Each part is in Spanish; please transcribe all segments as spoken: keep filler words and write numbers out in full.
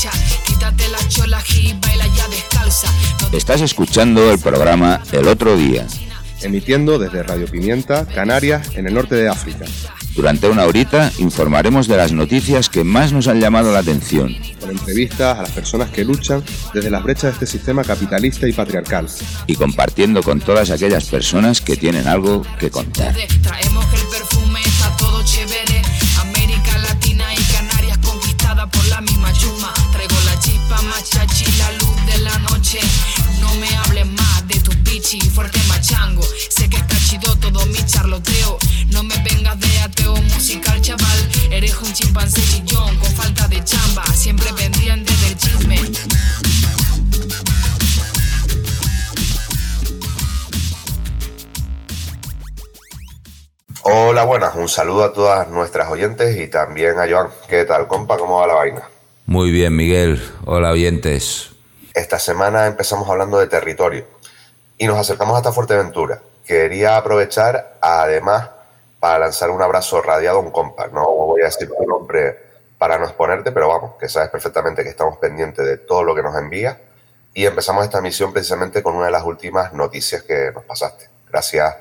Estás escuchando el programa El Otro Día, emitiendo desde Radio Pimienta, Canarias, en el norte de África. Durante una horita informaremos de las noticias que más nos han llamado la atención. Con entrevistas a las personas que luchan desde las brechas de este sistema capitalista y patriarcal. Y compartiendo con todas aquellas personas que tienen algo que contar. Traemos el perfume, está todo chévere. América Latina y Canarias conquistada por la misma chuma. Traigo la chispa, machachi, la luz de la noche. No me hables más de tu pichi, fuerte machango. Sé que está chido todo mi charloteo. No me vengas de ateo musical, chaval. Eres un chimpancé chillón con falta de chamba. Siempre pendiente del chisme. Hola, buenas. Un saludo a todas nuestras oyentes y también a Joan. ¿Qué tal, compa? ¿Cómo va la vaina? Muy bien, Miguel. Hola, oyentes. Esta semana empezamos hablando de territorio y nos acercamos hasta Fuerteventura. Quería aprovechar, además, para lanzar un abrazo radiado a un compa. No voy a decir tu nombre para no exponerte, pero vamos, que sabes perfectamente que estamos pendientes de todo lo que nos envía y empezamos esta misión precisamente con una de las últimas noticias que nos pasaste. Gracias.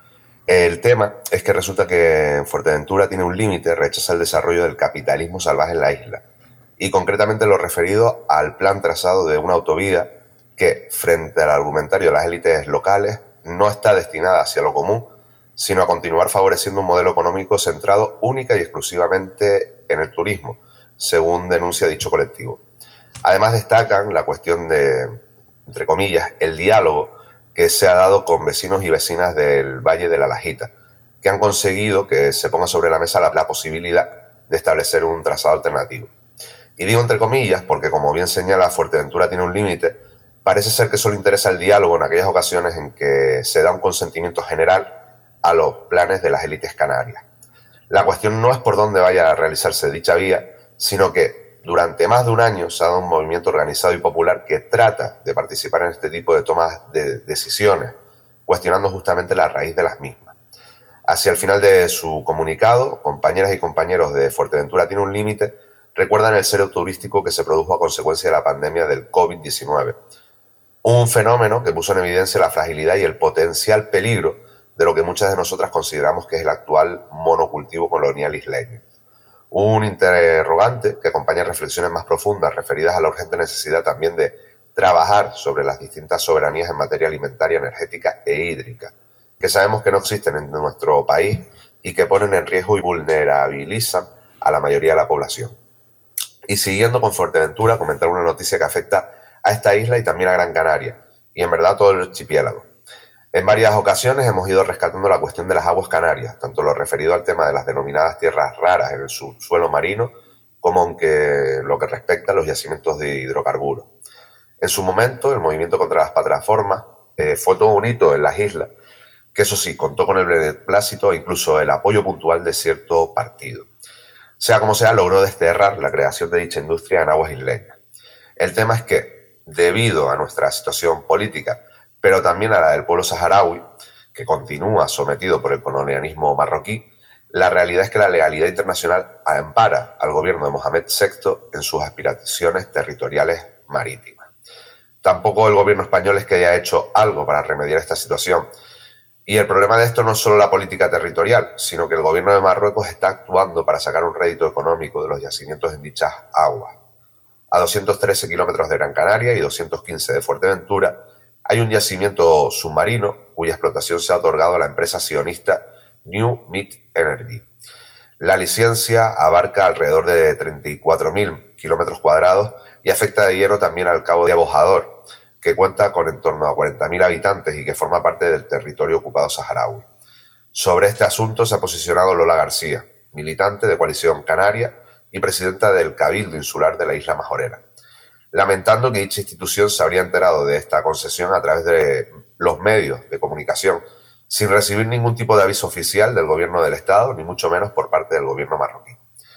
El tema es que resulta que Fuerteventura tiene un límite, rechaza el desarrollo del capitalismo salvaje en la isla y concretamente lo referido al plan trazado de una autovía que, frente al argumentario de las élites locales, no está destinada hacia lo común, sino a continuar favoreciendo un modelo económico centrado única y exclusivamente en el turismo, según denuncia dicho colectivo. Además destacan la cuestión de, entre comillas, el diálogo que se ha dado con vecinos y vecinas del Valle de la Lajita, que han conseguido que se ponga sobre la mesa la, la posibilidad de establecer un trazado alternativo. Y digo entre comillas porque, como bien señala, Fuerteventura tiene un límite. Parece ser que solo interesa el diálogo en aquellas ocasiones en que se da un consentimiento general a los planes de las élites canarias. La cuestión no es por dónde vaya a realizarse dicha vía, sino que durante más de un año se ha dado un movimiento organizado y popular que trata de participar en este tipo de tomas de decisiones, cuestionando justamente la raíz de las mismas. Hacia el final de su comunicado, compañeras y compañeros de Fuerteventura tiene un límite, recuerdan el cero turístico que se produjo a consecuencia de la pandemia del covid diecinueve. Un fenómeno que puso en evidencia la fragilidad y el potencial peligro de lo que muchas de nosotras consideramos que es el actual monocultivo colonial isleño. Un interrogante que acompaña reflexiones más profundas referidas a la urgente necesidad también de trabajar sobre las distintas soberanías en materia alimentaria, energética e hídrica, que sabemos que no existen en nuestro país y que ponen en riesgo y vulnerabilizan a la mayoría de la población. Y siguiendo con Fuerteventura, comentar una noticia que afecta a esta isla y también a Gran Canaria, y en verdad todo el archipiélago. En varias ocasiones hemos ido rescatando la cuestión de las aguas canarias, tanto lo referido al tema de las denominadas tierras raras en el subsuelo marino, como aunque lo que respecta a los yacimientos de hidrocarburos. En su momento, el movimiento contra las plataformas eh, fue todo un hito en las islas, que eso sí, contó con el beneplácito e incluso el apoyo puntual de cierto partido. Sea como sea, logró desterrar la creación de dicha industria en aguas isleñas. El tema es que, debido a nuestra situación política, pero también a la del pueblo saharaui, que continúa sometido por el colonialismo marroquí, la realidad es que la legalidad internacional ampara al gobierno de Mohamed sexto en sus aspiraciones territoriales marítimas. Tampoco el gobierno español es que haya hecho algo para remediar esta situación. Y el problema de esto no es solo la política territorial, sino que el gobierno de Marruecos está actuando para sacar un rédito económico de los yacimientos en dichas aguas. A doscientos trece kilómetros de Gran Canaria y doscientos quince de Fuerteventura, hay un yacimiento submarino cuya explotación se ha otorgado a la empresa sionista New Meat Energy. La licencia abarca alrededor de treinta y cuatro mil kilómetros cuadrados y afecta de lleno también al Cabo de Abojador, que cuenta con en torno a cuarenta mil habitantes y que forma parte del territorio ocupado saharaui. Sobre este asunto se ha posicionado Lola García, militante de Coalición Canaria y presidenta del Cabildo Insular de la isla Majorera, lamentando que dicha institución se habría enterado de esta concesión a través de los medios de comunicación, sin recibir ningún tipo de aviso oficial del gobierno del Estado, ni mucho menos por parte del gobierno marroquí.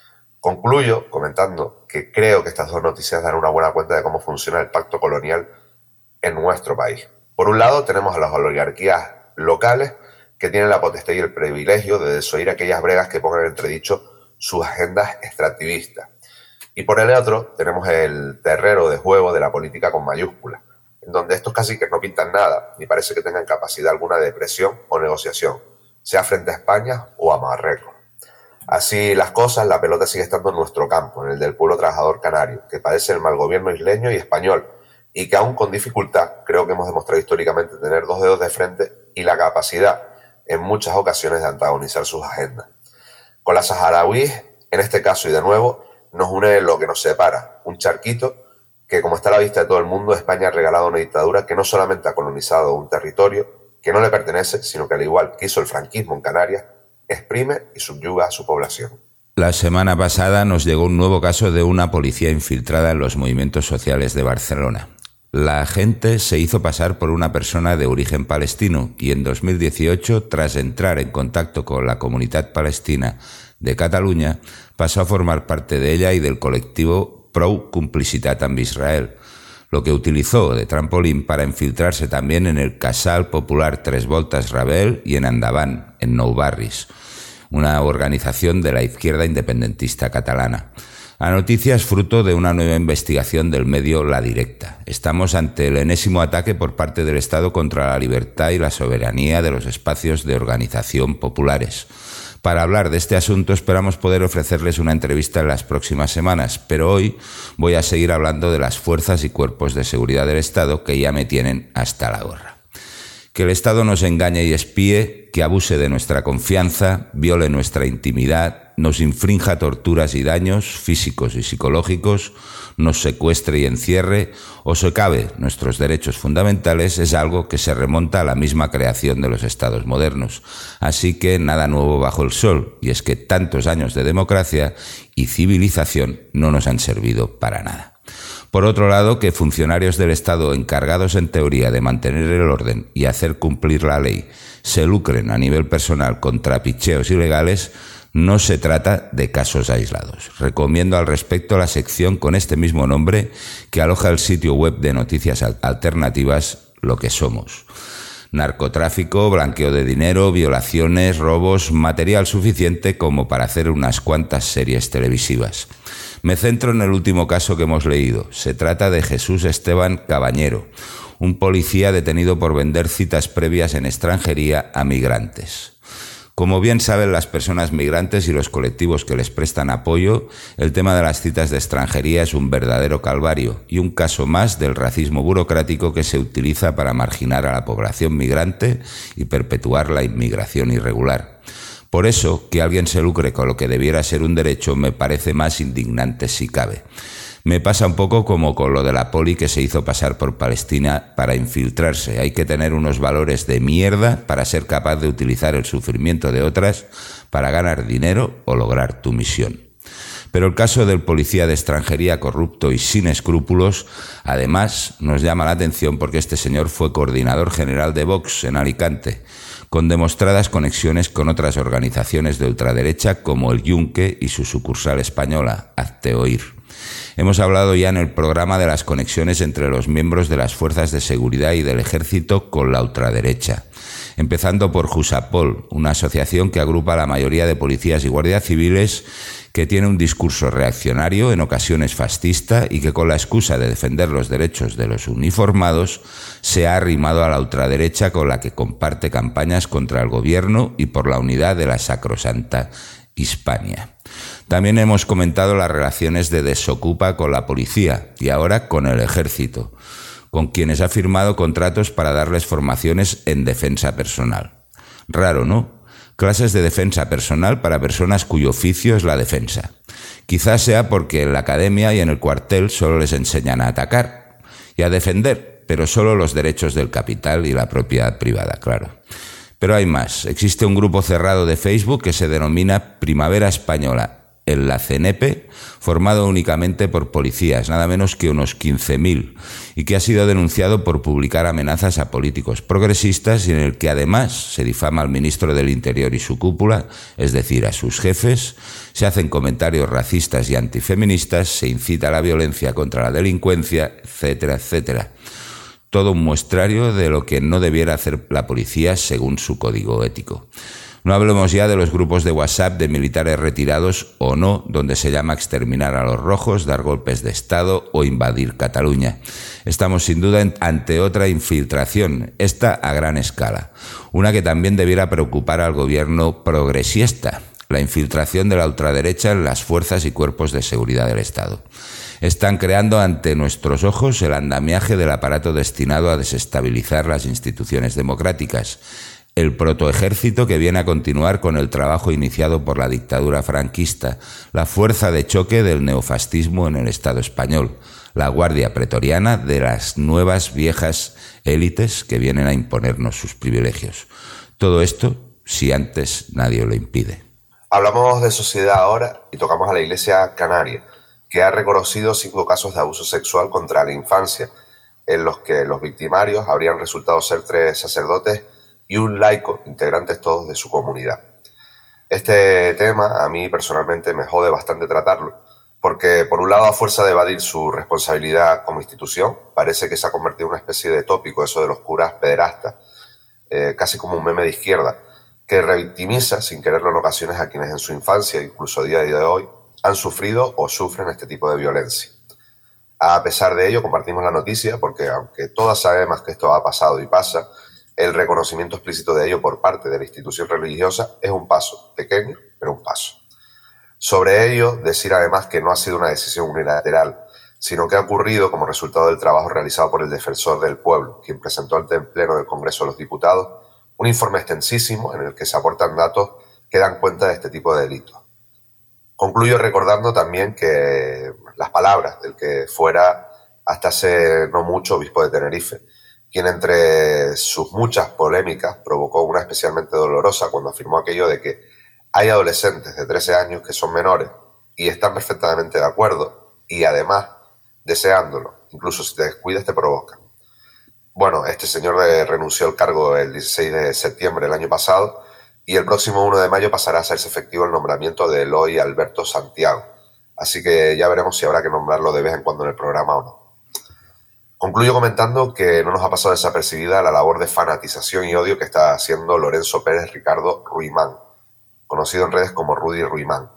Concluyo comentando que creo que estas dos noticias dan una buena cuenta de cómo funciona el pacto colonial en nuestro país. Por un lado, tenemos a las oligarquías locales que tienen la potestad y el privilegio de desoír aquellas bregas que pongan en entredicho sus agendas extractivistas. Y por el otro tenemos el terreno de juego de la política con mayúsculas, en donde estos caciques no pintan nada, ni parece que tengan capacidad alguna de presión o negociación, sea frente a España o a Marruecos. Así las cosas, la pelota sigue estando en nuestro campo, en el del pueblo trabajador canario, que padece el mal gobierno isleño y español, y que aún con dificultad creo que hemos demostrado históricamente tener dos dedos de frente y la capacidad en muchas ocasiones de antagonizar sus agendas. Con las saharauíes, en este caso y de nuevo, nos une lo que nos separa, un charquito que, como está a la vista de todo el mundo, España ha regalado una dictadura que no solamente ha colonizado un territorio que no le pertenece, sino que al igual que hizo el franquismo en Canarias, exprime y subyuga a su población. La semana pasada nos llegó un nuevo caso de una policía infiltrada en los movimientos sociales de Barcelona. La agente se hizo pasar por una persona de origen palestino y en dos mil dieciocho, tras entrar en contacto con la comunidad palestina de Cataluña, pasó a formar parte de ella y del colectivo Prou Complicitat amb Israel, lo que utilizó de trampolín para infiltrarse también en el Casal Popular Tres Voltas Rabel y en Endavant, en Nou Barris, una organización de la izquierda independentista catalana. La noticia es fruto de una nueva investigación del medio La Directa. Estamos ante el enésimo ataque por parte del Estado contra la libertad y la soberanía de los espacios de organización populares. Para hablar de este asunto esperamos poder ofrecerles una entrevista en las próximas semanas, pero hoy voy a seguir hablando de las fuerzas y cuerpos de seguridad del Estado que ya me tienen hasta la gorra. Que el Estado nos engañe y espíe, que abuse de nuestra confianza, viole nuestra intimidad, nos infrinja torturas y daños físicos y psicológicos, nos secuestre y encierre o socave nuestros derechos fundamentales es algo que se remonta a la misma creación de los estados modernos. Así que nada nuevo bajo el sol, y es que tantos años de democracia y civilización no nos han servido para nada. Por otro lado, que funcionarios del Estado encargados en teoría de mantener el orden y hacer cumplir la ley se lucren a nivel personal con trapicheos ilegales, no se trata de casos aislados. Recomiendo al respecto la sección con este mismo nombre que aloja el sitio web de noticias alternativas Lo que Somos. Narcotráfico, blanqueo de dinero, violaciones, robos, material suficiente como para hacer unas cuantas series televisivas. Me centro en el último caso que hemos leído. Se trata de Jesús Esteban Cabañero, un policía detenido por vender citas previas en extranjería a migrantes. Como bien saben las personas migrantes y los colectivos que les prestan apoyo, el tema de las citas de extranjería es un verdadero calvario y un caso más del racismo burocrático que se utiliza para marginar a la población migrante y perpetuar la inmigración irregular. Por eso, que alguien se lucre con lo que debiera ser un derecho me parece más indignante si cabe. Me pasa un poco como con lo de la poli que se hizo pasar por Palestina para infiltrarse. Hay que tener unos valores de mierda para ser capaz de utilizar el sufrimiento de otras para ganar dinero o lograr tu misión. Pero el caso del policía de extranjería corrupto y sin escrúpulos, además, nos llama la atención porque este señor fue coordinador general de Vox en Alicante, con demostradas conexiones con otras organizaciones de ultraderecha como el Yunque y su sucursal española, Hazte Oír. Hemos hablado ya en el programa de las conexiones entre los miembros de las fuerzas de seguridad y del ejército con la ultraderecha, empezando por Jusapol, una asociación que agrupa a la mayoría de policías y guardias civiles que tiene un discurso reaccionario, en ocasiones fascista, y que con la excusa de defender los derechos de los uniformados se ha arrimado a la ultraderecha con la que comparte campañas contra el gobierno y por la unidad de la sacrosanta Hispania. También hemos comentado las relaciones de Desokupa con la policía y ahora con el ejército, con quienes ha firmado contratos para darles formaciones en defensa personal. Raro, ¿no? Clases de defensa personal para personas cuyo oficio es la defensa. Quizás sea porque en la academia y en el cuartel solo les enseñan a atacar y a defender, pero solo los derechos del capital y la propiedad privada, claro. Pero hay más. Existe un grupo cerrado de Facebook que se denomina Primavera Española en la C N P, formado únicamente por policías, nada menos que unos quince mil, y que ha sido denunciado por publicar amenazas a políticos progresistas y en el que además se difama al ministro del Interior y su cúpula, es decir, a sus jefes, se hacen comentarios racistas y antifeministas, se incita a la violencia contra la delincuencia, etcétera, etcétera. Todo un muestrario de lo que no debiera hacer la policía según su código ético. No hablemos ya de los grupos de WhatsApp de militares retirados o no, donde se llama exterminar a los rojos, dar golpes de Estado o invadir Cataluña. Estamos sin duda ante otra infiltración, esta a gran escala, una que también debiera preocupar al gobierno progresista, la infiltración de la ultraderecha en las fuerzas y cuerpos de seguridad del Estado. Están creando ante nuestros ojos el andamiaje del aparato destinado a desestabilizar las instituciones democráticas, el protoejército que viene a continuar con el trabajo iniciado por la dictadura franquista, la fuerza de choque del neofascismo en el Estado español, la guardia pretoriana de las nuevas viejas élites que vienen a imponernos sus privilegios. Todo esto si antes nadie lo impide. Hablamos de sociedad ahora y tocamos a la Iglesia Canaria, que ha reconocido cinco casos de abuso sexual contra la infancia, en los que los victimarios habrían resultado ser tres sacerdotes y un laico, integrantes todos de su comunidad. Este tema a mí personalmente me jode bastante tratarlo, porque por un lado, a fuerza de evadir su responsabilidad como institución, parece que se ha convertido en una especie de tópico eso de los curas pederastas, eh, casi como un meme de izquierda, que revictimiza sin quererlo en ocasiones a quienes en su infancia, incluso a día de hoy, han sufrido o sufren este tipo de violencia. A pesar de ello, compartimos la noticia porque, aunque todas sabemos que esto ha pasado y pasa, el reconocimiento explícito de ello por parte de la institución religiosa es un paso, pequeño, pero un paso. Sobre ello, decir además que no ha sido una decisión unilateral, sino que ha ocurrido como resultado del trabajo realizado por el Defensor del Pueblo, quien presentó ante el Pleno del Congreso de los Diputados un informe extensísimo en el que se aportan datos que dan cuenta de este tipo de delitos. Concluyo recordando también que las palabras del que fuera hasta hace no mucho obispo de Tenerife, quien entre sus muchas polémicas provocó una especialmente dolorosa cuando afirmó aquello de que hay adolescentes de trece años que son menores y están perfectamente de acuerdo y además deseándolo, incluso si te descuidas te provocan. Bueno, este señor renunció al cargo el dieciséis de septiembre del año pasado y el próximo uno de mayo pasará a hacerse efectivo el nombramiento de Eloy Alberto Santiago, así que ya veremos si habrá que nombrarlo de vez en cuando en el programa o no. Concluyo comentando que no nos ha pasado desapercibida la labor de fanatización y odio que está haciendo Lorenzo Pérez Ricardo Ruimán, conocido en redes como Rudy Ruimán,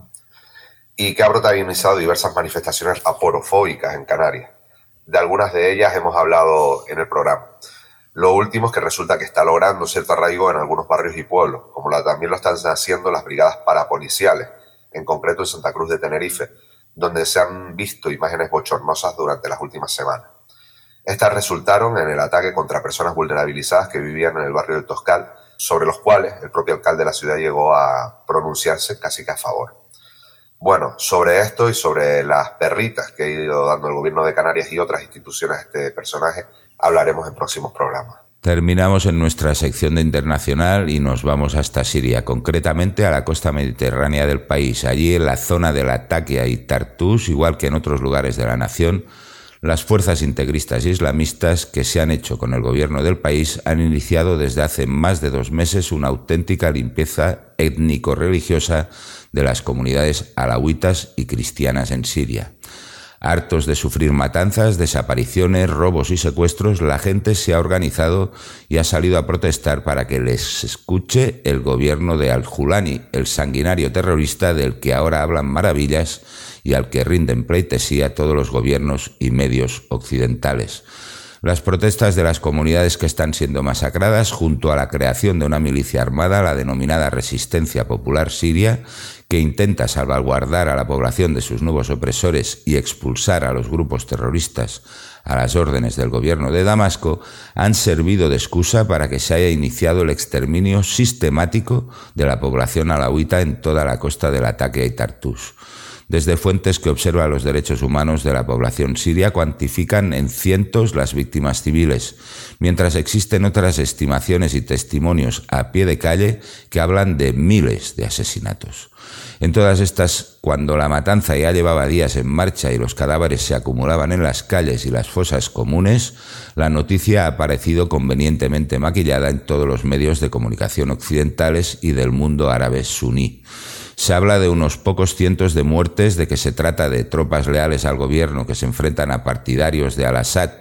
y que ha protagonizado diversas manifestaciones aporofóbicas en Canarias. De algunas de ellas hemos hablado en el programa. Lo último es que resulta que está logrando cierto arraigo en algunos barrios y pueblos, como la, también lo están haciendo las brigadas parapoliciales, en concreto en Santa Cruz de Tenerife, donde se han visto imágenes bochornosas durante las últimas semanas. Estas resultaron en el ataque contra personas vulnerabilizadas que vivían en el barrio del Toscal, sobre los cuales el propio alcalde de la ciudad llegó a pronunciarse casi que a favor. Bueno, sobre esto y sobre las perritas que ha ido dando el gobierno de Canarias y otras instituciones a este personaje, hablaremos en próximos programas. Terminamos en nuestra sección de internacional y nos vamos hasta Siria, concretamente a la costa mediterránea del país. Allí, en la zona de Latakia y Tartus, igual que en otros lugares de la nación, las fuerzas integristas islamistas que se han hecho con el gobierno del país han iniciado desde hace más de dos meses una auténtica limpieza étnico-religiosa de las comunidades alawitas y cristianas en Siria. Hartos de sufrir matanzas, desapariciones, robos y secuestros, la gente se ha organizado y ha salido a protestar para que les escuche el gobierno de al-Julani, el sanguinario terrorista del que ahora hablan maravillas y al que rinden pleitesía todos los gobiernos y medios occidentales. Las protestas de las comunidades que están siendo masacradas, junto a la creación de una milicia armada, la denominada Resistencia Popular Siria, que intenta salvaguardar a la población de sus nuevos opresores y expulsar a los grupos terroristas a las órdenes del gobierno de Damasco, han servido de excusa para que se haya iniciado el exterminio sistemático de la población alawita en toda la costa del Latakia y Tartus. Desde fuentes que observan los derechos humanos de la población siria cuantifican en cientos las víctimas civiles, mientras existen otras estimaciones y testimonios a pie de calle que hablan de miles de asesinatos. En todas estas, cuando la matanza ya llevaba días en marcha y los cadáveres se acumulaban en las calles y las fosas comunes, la noticia ha aparecido convenientemente maquillada en todos los medios de comunicación occidentales y del mundo árabe suní. Se habla de unos pocos cientos de muertes, de que se trata de tropas leales al gobierno que se enfrentan a partidarios de Al-Assad,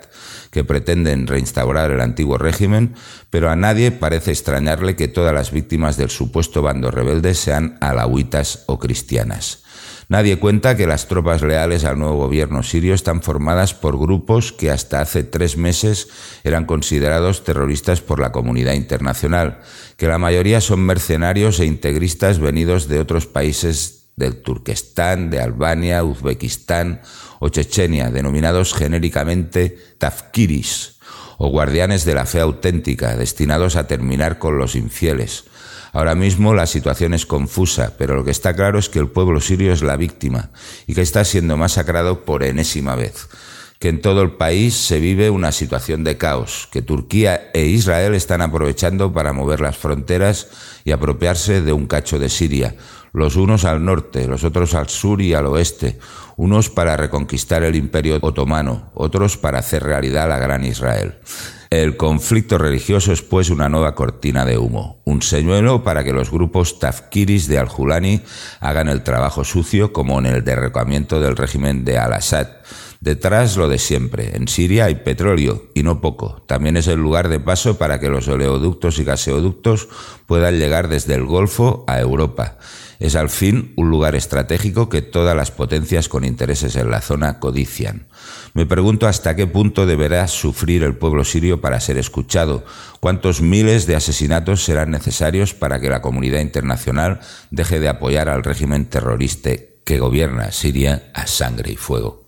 que pretenden reinstaurar el antiguo régimen, pero a nadie parece extrañarle que todas las víctimas del supuesto bando rebelde sean alawitas o cristianas. Nadie cuenta que las tropas leales al nuevo gobierno sirio están formadas por grupos que hasta hace tres meses eran considerados terroristas por la comunidad internacional, que la mayoría son mercenarios e integristas venidos de otros países del Turquestán, de Albania, Uzbekistán o Chechenia, denominados genéricamente tafkiris, o guardianes de la fe auténtica, destinados a terminar con los infieles. Ahora mismo la situación es confusa, pero lo que está claro es que el pueblo sirio es la víctima y que está siendo masacrado por enésima vez, que en todo el país se vive una situación de caos, que Turquía e Israel están aprovechando para mover las fronteras y apropiarse de un cacho de Siria, los unos al norte, los otros al sur y al oeste, unos para reconquistar el Imperio Otomano, otros para hacer realidad la Gran Israel. El conflicto religioso es pues una nueva cortina de humo, un señuelo para que los grupos tafkiris de al-Julani hagan el trabajo sucio como en el derrocamiento del régimen de al-Assad. Detrás lo de siempre, en Siria hay petróleo, y no poco. También es el lugar de paso para que los oleoductos y gaseoductos puedan llegar desde el Golfo a Europa. Es al fin un lugar estratégico que todas las potencias con intereses en la zona codician. Me pregunto hasta qué punto deberá sufrir el pueblo sirio para ser escuchado, cuántos miles de asesinatos serán necesarios para que la comunidad internacional deje de apoyar al régimen terrorista que gobierna Siria a sangre y fuego.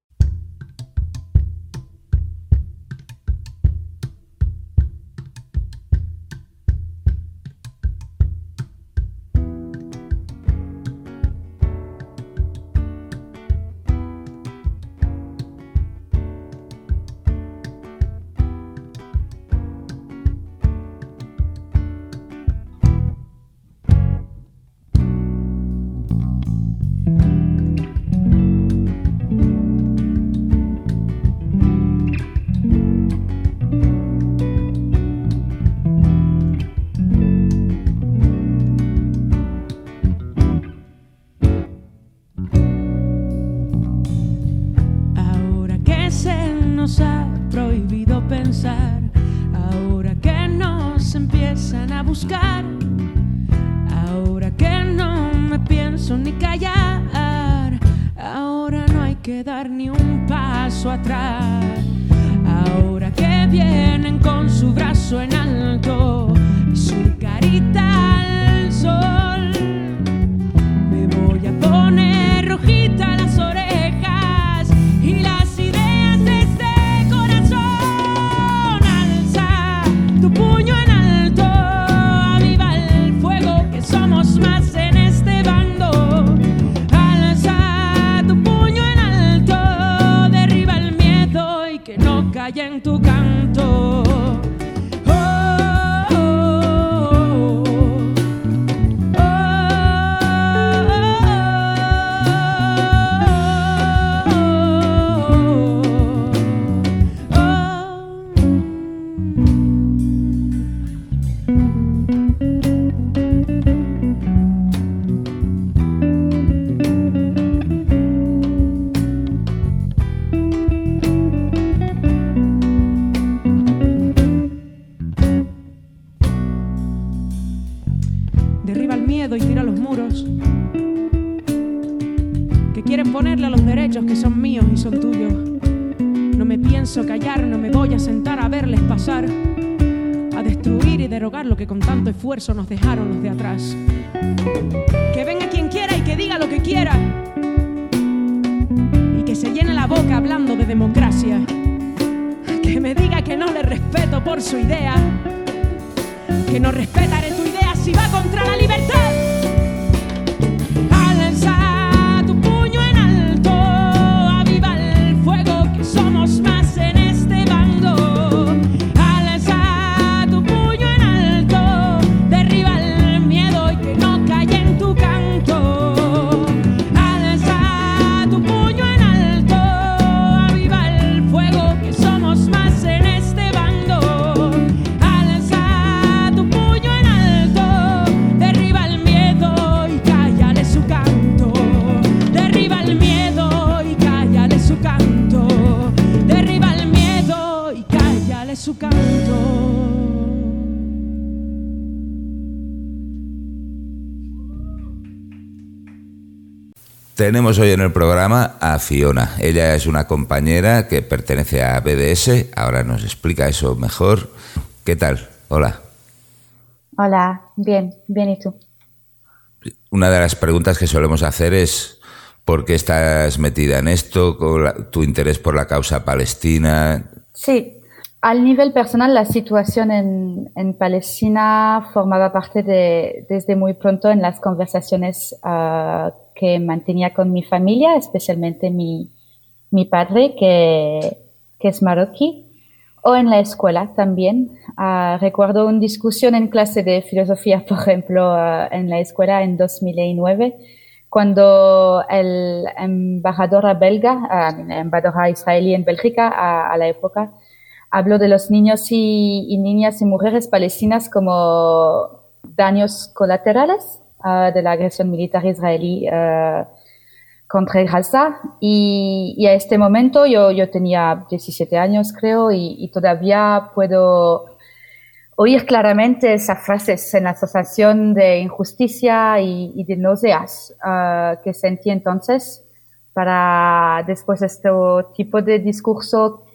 Esfuerzo nos dejaron los de atrás. Que venga quien quiera y que diga lo que quiera y que se llene la boca hablando de democracia, que me diga que no le respeto por su idea, que no respetaré tu idea si va contra la libertad. Alza tu puño en alto, aviva el fuego, que somos más en este bando. Derriba el miedo. Tenemos hoy en el programa a Fiona. Ella es una compañera que pertenece a B D S. Ahora nos explica eso mejor. ¿Qué tal? Hola. Hola, bien, bien, ¿y tú? Una de las preguntas que solemos hacer es ¿por qué estás metida en esto? ¿Tu interés por la causa palestina? Sí, al nivel personal la situación en, en Palestina formaba parte de, desde muy pronto en las conversaciones uh, que mantenía con mi familia, especialmente mi, mi padre que, que es marroquí. O en la escuela también. Uh, recuerdo una discusión en clase de filosofía, por ejemplo, uh, en la escuela en dos mil nueve, cuando el embajador belga, uh, la embajadora israelí en Bélgica a, a la época, habló de los niños y, y niñas y mujeres palestinas como daños colaterales uh, de la agresión militar israelí uh, contra Gaza, y, y a este momento yo, yo tenía diecisiete años, creo, y, y todavía puedo oír claramente esas frases en la sensación de injusticia y, y de náuseas uh, que sentí entonces para después este tipo de discurso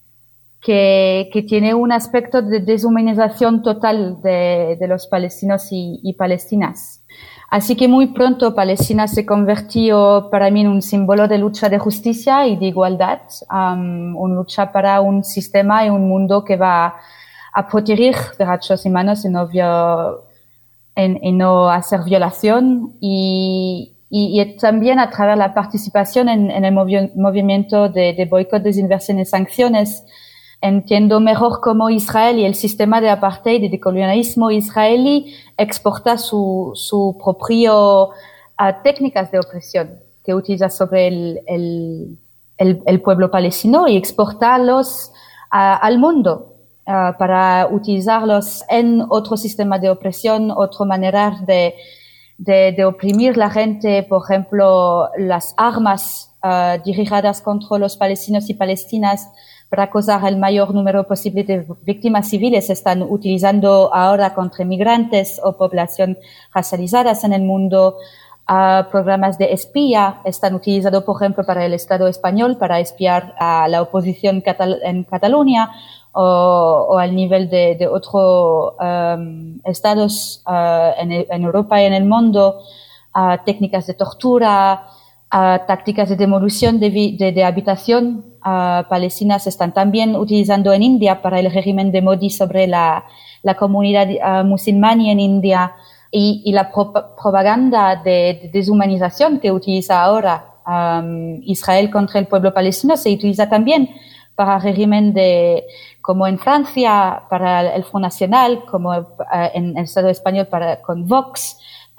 que, que tiene un aspecto de deshumanización total de, de los palestinos y, y palestinas. Así que muy pronto Palestina se convirtió para mí en un símbolo de lucha de justicia y de igualdad, um, una lucha para un sistema y un mundo que va a proteger derechos humanos y no, vio, en, y no hacer violación, y, y, y también a través de la participación en, en el movi- movimiento de, de boicot, desinversión y sanciones. Entiendo mejor cómo Israel y el sistema de apartheid y de colonialismo israelí exporta su, su propio uh, técnicas de opresión que utiliza sobre el, el, el, el pueblo palestino y exportarlos uh, al mundo uh, para utilizarlos en otro sistema de opresión, otra manera de, de, de oprimir la gente, por ejemplo, las armas uh, dirigidas contra los palestinos y palestinas para causar el mayor número posible de víctimas civiles se están utilizando ahora contra migrantes o población racializadas en el mundo. Uh, programas de espía están utilizados, por ejemplo, para el Estado español para espiar a la oposición catal- en Cataluña o, o al nivel de, de otros um, estados uh, en, en Europa y en el mundo. Uh, técnicas de tortura, uh, tácticas de demolición de, vi- de, de habitación Uh, palestinas están también utilizando en India para el régimen de Modi sobre la, la comunidad uh, musulmana en India, y, y la pro- propaganda de, de deshumanización que utiliza ahora um, Israel contra el pueblo palestino se utiliza también para el régimen de, como en Francia, para el Front Nacional, como uh, en el Estado español para, con Vox,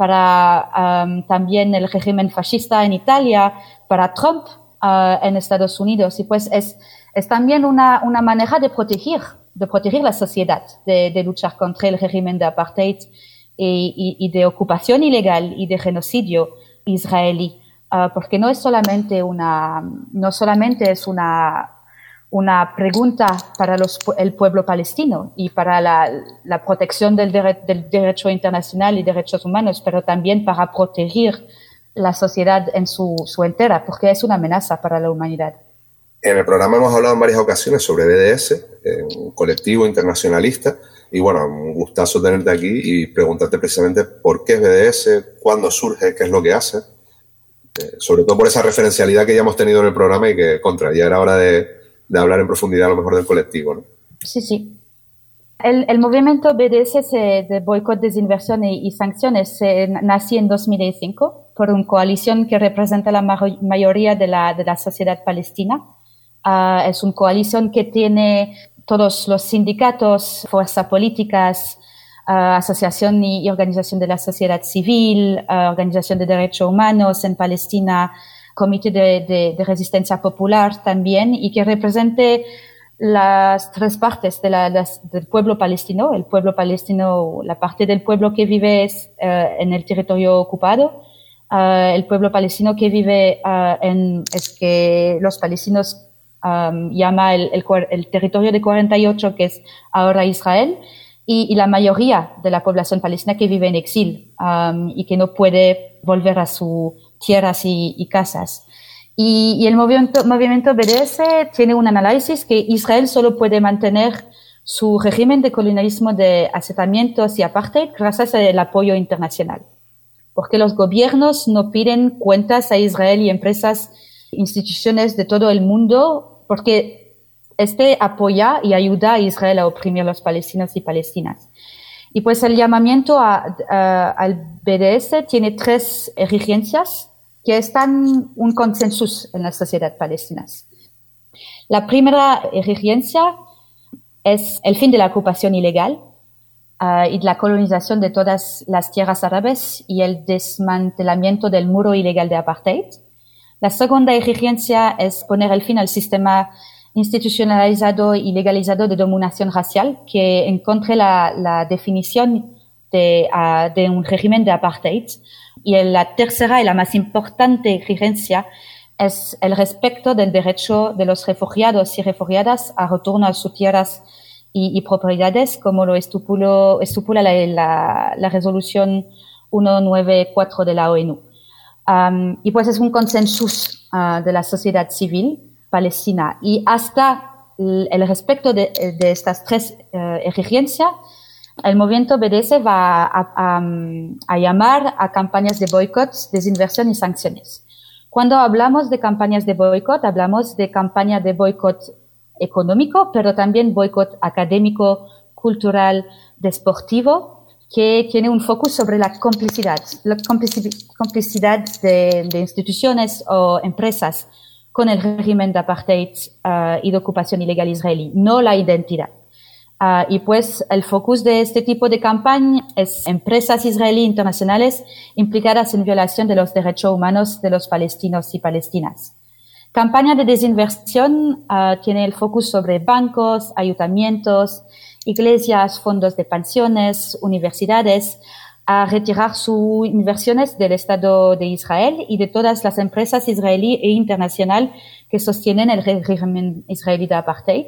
para um, también el régimen fascista en Italia, para Trump Uh, en Estados Unidos. Y pues es, es también una, una manera de proteger, de proteger la sociedad, de, de luchar contra el régimen de apartheid y, y, y de ocupación ilegal y de genocidio israelí. Uh, porque no es solamente una, no solamente es una, una pregunta para los, el pueblo palestino y para la, la protección del, dere, del derecho internacional y derechos humanos, pero también para proteger la sociedad en su, su entera, porque es una amenaza para la humanidad. En el programa hemos hablado en varias ocasiones sobre B D S, eh, un colectivo internacionalista, y bueno, un gustazo tenerte aquí y preguntarte precisamente por qué es B D S, cuándo surge, qué es lo que hace, eh, sobre todo por esa referencialidad que ya hemos tenido en el programa y que, contra, ya era hora de, de hablar en profundidad a lo mejor del colectivo, ¿no? Sí, sí. El, el movimiento B D S se, de boicot, desinversión y, y sanciones se, nació en dos mil cinco por una coalición que representa la ma- mayoría de la, de la sociedad palestina. Uh, es una coalición que tiene todos los sindicatos, fuerzas políticas, uh, asociación y, y organización de la sociedad civil, uh, organización de derechos humanos en Palestina, comité de, de, de resistencia popular también, y que represente las tres partes de la, las, del pueblo palestino. El pueblo palestino, la parte del pueblo que vive es, uh, en el territorio ocupado, uh, el pueblo palestino que vive uh, en, es que los palestinos um, llama el, el, el territorio de cuarenta y ocho, que es ahora Israel, y, y la mayoría de la población palestina que vive en exilio um, y que no puede volver a su tierras y, y casas. Y, y el movimiento, movimiento B D S tiene un análisis que Israel solo puede mantener su régimen de colonialismo de asentamientos y apartheid gracias al apoyo internacional. Porque los gobiernos no piden cuentas a Israel y empresas, instituciones de todo el mundo, porque este apoya y ayuda a Israel a oprimir a los palestinos y palestinas. Y pues el llamamiento a, a, al B D S tiene tres exigencias que están un consenso en la sociedad palestina. La primera exigencia es el fin de la ocupación ilegal uh, y de la colonización de todas las tierras árabes y el desmantelamiento del muro ilegal de apartheid. La segunda exigencia es poner el fin al sistema institucionalizado y legalizado de dominación racial que encontré la, la definición de, uh, de un régimen de apartheid. Y la tercera y la más importante exigencia es el respeto del derecho de los refugiados y refugiadas a retorno a sus tierras y, y propiedades, como lo estipuló, estipula la, la, la resolución ciento noventa y cuatro de la ONU. Um, y pues es un consenso uh, de la sociedad civil palestina. Y hasta el, el respeto de, de estas tres uh, exigencias, el movimiento B D S va a, a, a llamar a campañas de boicot, desinversión y sanciones. Cuando hablamos de campañas de boicot, hablamos de campañas de boicot económico, pero también boicot académico, cultural, deportivo, que tiene un foco sobre la complicidad, la complicidad de, de instituciones o empresas con el régimen de apartheid uh, y de ocupación ilegal israelí, no la identidad. Uh, y pues el focus de este tipo de campaña es empresas israelíes internacionales implicadas en violación de los derechos humanos de los palestinos y palestinas. Campaña de desinversión uh, tiene el focus sobre bancos, ayuntamientos, iglesias, fondos de pensiones, universidades, a retirar sus inversiones del Estado de Israel y de todas las empresas israelíes e internacionales que sostienen el régimen israelí de apartheid.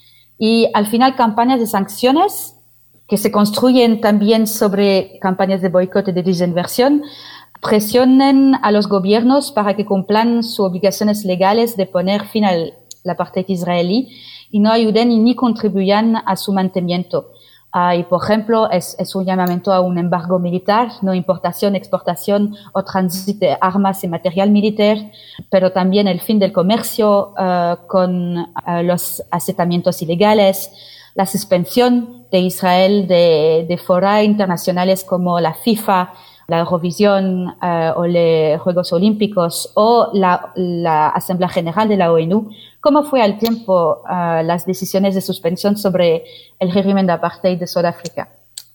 Y al final campañas de sanciones que se construyen también sobre campañas de boicot y de desinversión presionen a los gobiernos para que cumplan sus obligaciones legales de poner fin al apartheid israelí y no ayuden ni contribuyan a su mantenimiento. Uh, y por ejemplo, es, es un llamamiento a un embargo militar, no importación, exportación o tránsito de armas y material militar, pero también el fin del comercio uh, con uh, los asentamientos ilegales, la suspensión de Israel de, de foros internacionales como la FIFA, la Eurovisión uh, o los Juegos Olímpicos o la, la Asamblea General de la ONU, como fue al tiempo uh, las decisiones de suspensión sobre el régimen de apartheid de Sudáfrica.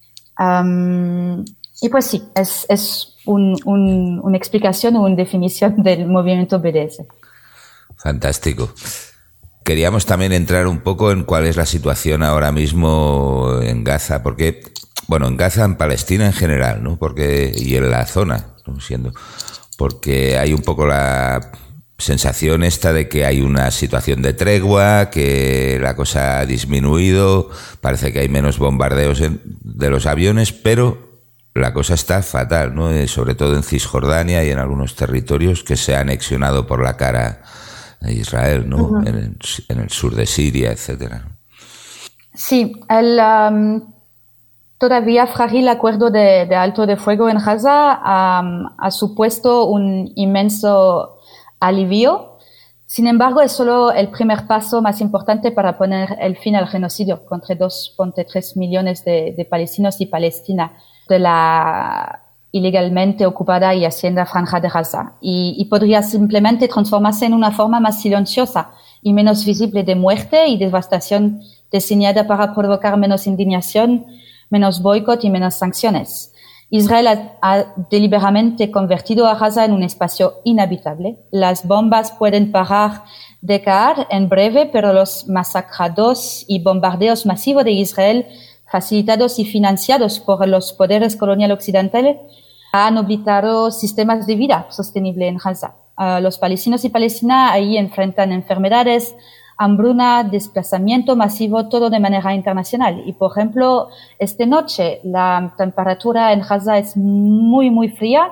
Um, y pues sí, es, es un, un, una explicación o una definición del movimiento B D S. Fantástico. Queríamos también entrar un poco en cuál es la situación ahora mismo en Gaza, porque, bueno, en Gaza, en Palestina en general, ¿no? Porque, y en la zona, ¿no? Siendo, porque hay un poco la sensación esta de que hay una situación de tregua, que la cosa ha disminuido, parece que hay menos bombardeos en, de los aviones, pero la cosa está fatal, ¿no? Eh, sobre todo en Cisjordania y en algunos territorios que se han anexionado por la cara de Israel, ¿no? Uh-huh. en, el, en el sur de Siria, etcétera. Sí, el um, todavía frágil acuerdo de, de alto de fuego en Gaza um, ha supuesto un inmenso alivio. Sin embargo, es solo el primer paso más importante para poner el fin al genocidio contra dos punto tres millones de, de palestinos y palestinas de la ilegalmente ocupada y hacienda franja de Gaza. Y, y podría simplemente transformarse en una forma más silenciosa y menos visible de muerte y devastación diseñada para provocar menos indignación, menos boicot y menos sanciones. Israel ha, ha deliberadamente convertido a Gaza en un espacio inhabitable. Las bombas pueden parar de caer en breve, pero los masacrados y bombardeos masivos de Israel, facilitados y financiados por los poderes coloniales occidentales, han obliterado sistemas de vida sostenible en Gaza. Uh, los palestinos y palestinas ahí enfrentan enfermedades, hambruna, desplazamiento masivo, todo de manera internacional. Y, por ejemplo, esta noche la temperatura en Gaza es muy, muy fría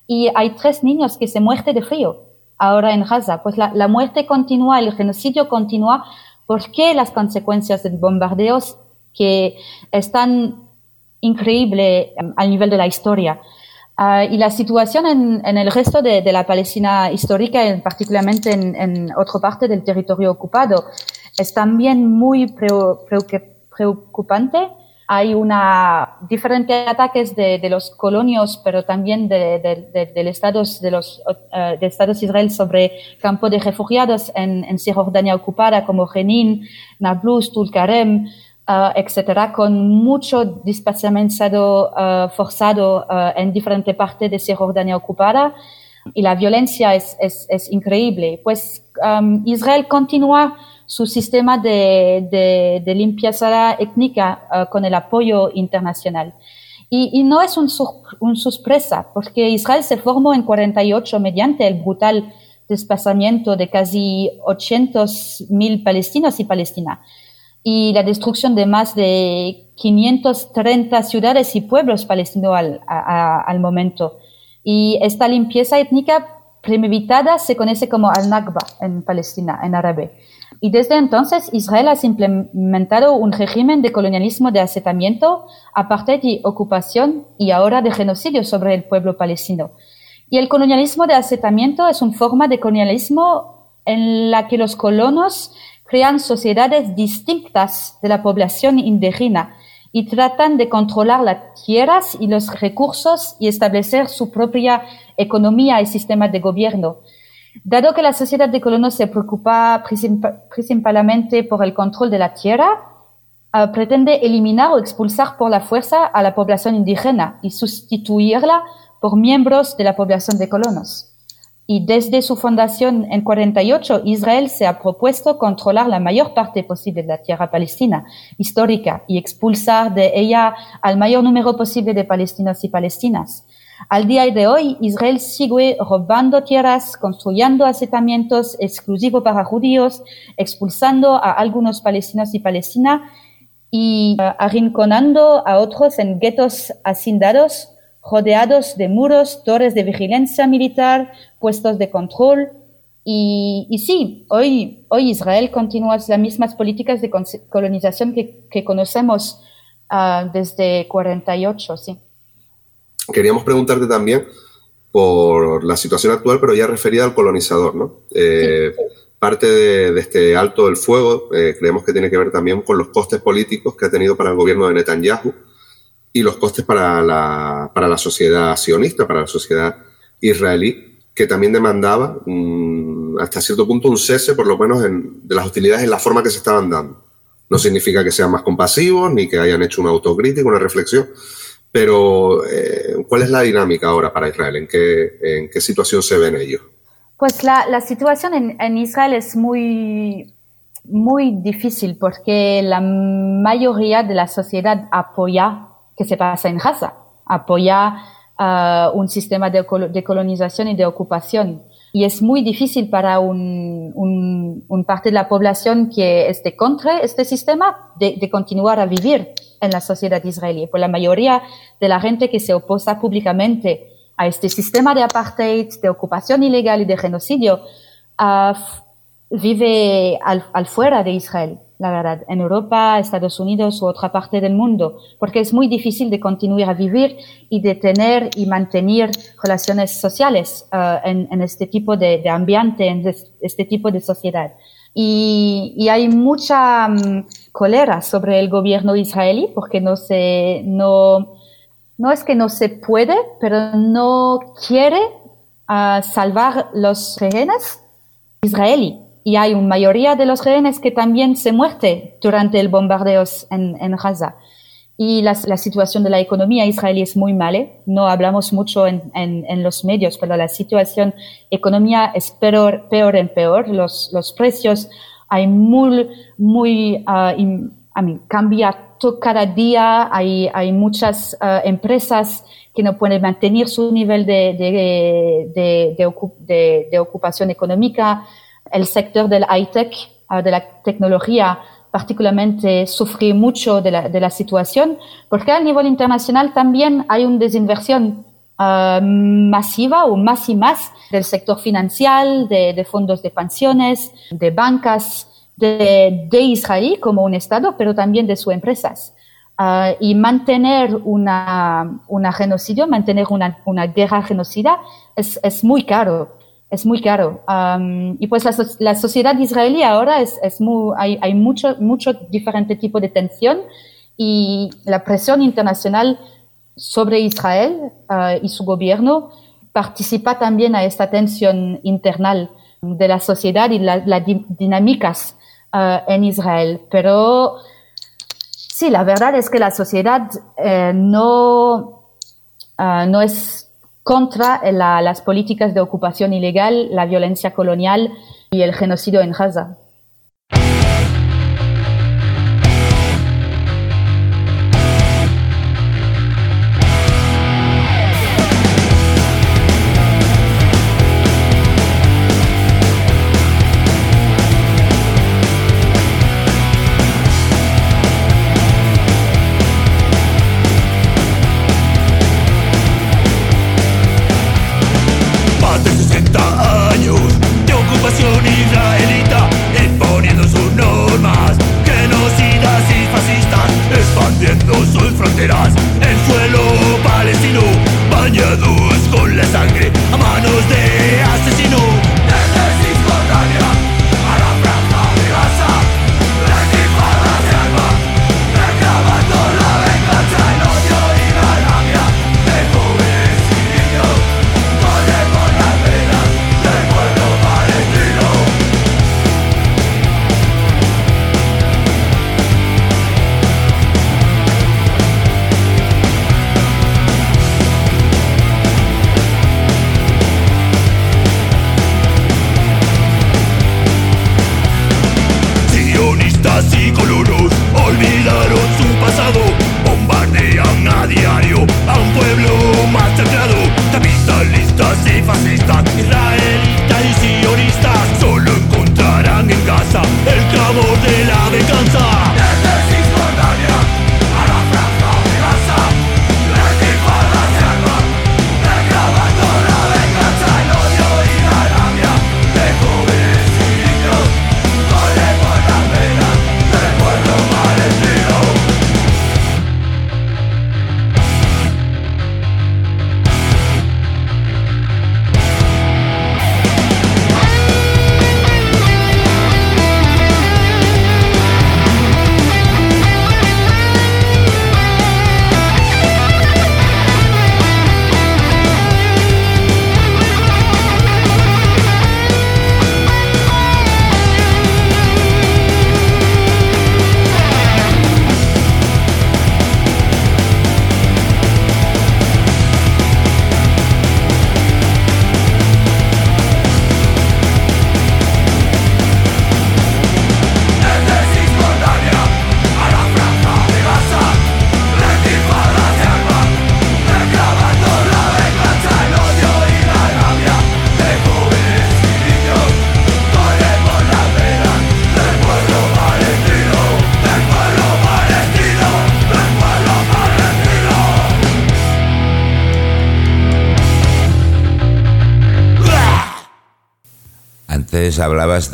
y hay tres niños que se mueren de frío ahora en Gaza. Pues la, la muerte continúa, el genocidio continúa, porque las consecuencias de bombardeos que están increíbles um, al nivel de la historia. Uh, y la situación en, en el resto de, de la Palestina histórica, en, particularmente en, en otra parte del territorio ocupado, es también muy preocupante. Hay una diferentes ataques de, de los colonios, pero también de, de, de, de estados de los uh, de Estados Israel sobre campos de refugiados en, en Cisjordania ocupada, como Jenin, Nablus, Tulkarem, uh, etcétera, con mucho desplazamiento uh, forzado uh, en diferentes partes de Cisjordania ocupada, y la violencia es, es, es increíble. Pues um, Israel continúa su sistema de, de, de limpieza étnica uh, con el apoyo internacional. Y, y no es un, un sorpresa, porque Israel se formó en cuarenta y ocho mediante el brutal desplazamiento de casi ochocientos mil palestinos y palestinas, y la destrucción de más de quinientas treinta ciudades y pueblos palestinos al, a, a, al momento. Y esta limpieza étnica premeditada se conoce como al-Nakba en Palestina, en árabe. Y desde entonces Israel ha implementado un régimen de colonialismo, de asentamiento, apartheid y ocupación, y ahora de genocidio sobre el pueblo palestino. Y el colonialismo de asentamiento es una forma de colonialismo en la que los colonos crean sociedades distintas de la población indígena y tratan de controlar las tierras y los recursos y establecer su propia economía y sistema de gobierno. Dado que la sociedad de colonos se preocupa principalmente por el control de la tierra, uh, pretende eliminar o expulsar por la fuerza a la población indígena y sustituirla por miembros de la población de colonos. Y desde su fundación en cuarenta y ocho, Israel se ha propuesto controlar la mayor parte posible de la tierra palestina histórica y expulsar de ella al mayor número posible de palestinos y palestinas. Al día de hoy, Israel sigue robando tierras, construyendo asentamientos exclusivos para judíos, expulsando a algunos palestinos y palestinas y uh, arrinconando a otros en guetos hacindados, rodeados de muros, torres de vigilancia militar, puestos de control. Y, y sí, hoy, hoy Israel continúa las mismas políticas de colonización que, que conocemos uh, desde cuarenta y ocho, sí. Queríamos preguntarte también por la situación actual, pero ya referida al colonizador, ¿no? Eh, sí, sí. Parte de, de este alto del fuego, eh, creemos que tiene que ver también con los costes políticos que ha tenido para el gobierno de Netanyahu y los costes para la, para la sociedad sionista, para la sociedad israelí, que también demandaba um, hasta cierto punto un cese, por lo menos, en, de las hostilidades en la forma que se estaban dando. No significa que sean más compasivos ni que hayan hecho una autocrítica, una reflexión. Pero, eh, ¿cuál es la dinámica ahora para Israel? ¿En qué, en qué situación se ven ellos? Pues la, la situación en, en Israel es muy, muy difícil porque la mayoría de la sociedad apoya que se pasa en Gaza, apoya uh, un sistema de, de colonización y de ocupación. Y es muy difícil para un, un, un parte de la población que esté contra este sistema de, de continuar a vivir en la sociedad israelí. Por la mayoría de la gente que se oposa públicamente a este sistema de apartheid, de ocupación ilegal y de genocidio, uh, vive al, al fuera de Israel, la verdad, en Europa, Estados Unidos u otra parte del mundo, porque es muy difícil de continuar a vivir y de tener y mantener relaciones sociales uh, en, en este tipo de, de ambiente, en este tipo de sociedad. Y, y hay mucha um, cólera sobre el gobierno israelí porque no se, no, no es que no se puede, pero no quiere uh, salvar los rehenes israelíes. Y hay una mayoría de los rehenes que también se mueren durante el bombardeo en, en Gaza. Y la, la situación de la economía israelí es muy mala. No hablamos mucho en, en, en los medios, pero la situación economía es peor, peor en peor. Los, los precios hay muy, muy, uh, in, I mean, cambia todo cada día. Hay, hay muchas uh, empresas que no pueden mantener su nivel de, de, de, de, ocup, de, de ocupación económica. El sector del high-tech, uh, de la tecnología, particularmente sufre mucho de la, de la situación, porque a nivel internacional también hay una desinversión uh, masiva o más y más del sector financiero, de, de fondos de pensiones, de bancas, de, de Israel como un Estado, pero también de sus empresas. Uh, y mantener una, una genocidio, mantener una, una guerra genocida es, es muy caro. Es muy caro. Um, y pues la, la sociedad israelí ahora es, es muy, hay, hay mucho, mucho diferente tipo de tensión y la presión internacional sobre Israel uh, y su gobierno participa también a esta tensión interna de la sociedad y las la dinámicas uh, en Israel. Pero sí, la verdad es que la sociedad eh, no, uh, no es contra la, las políticas de ocupación ilegal, la violencia colonial y el genocidio en Gaza. Israelita imponiendo sus normas genocidas y fascistas, expandiendo sus fronteras en suelo palestino, bañados con la sangre a manos de asesinos. Desde Cisjordania a la franja de Gaza, la intifada se arma, reclamando la venganza, el odio y la rabia de jóvenes y niños. Corre por las venas del pueblo palestino. Y colonos olvidaron su pasado, bombardean a diario a un pueblo masacrado. Capitalistas y fascistas, israelitas y sionistas, solo encontrarán en Gaza el clavo de la venganza. Desde Cisjordania a la franja de Gaza, la intifada se arma, reclamando la venganza, el odio y la rabia de jóvenes y niños. Corre por las venas del pueblo palestino. Antes hablabas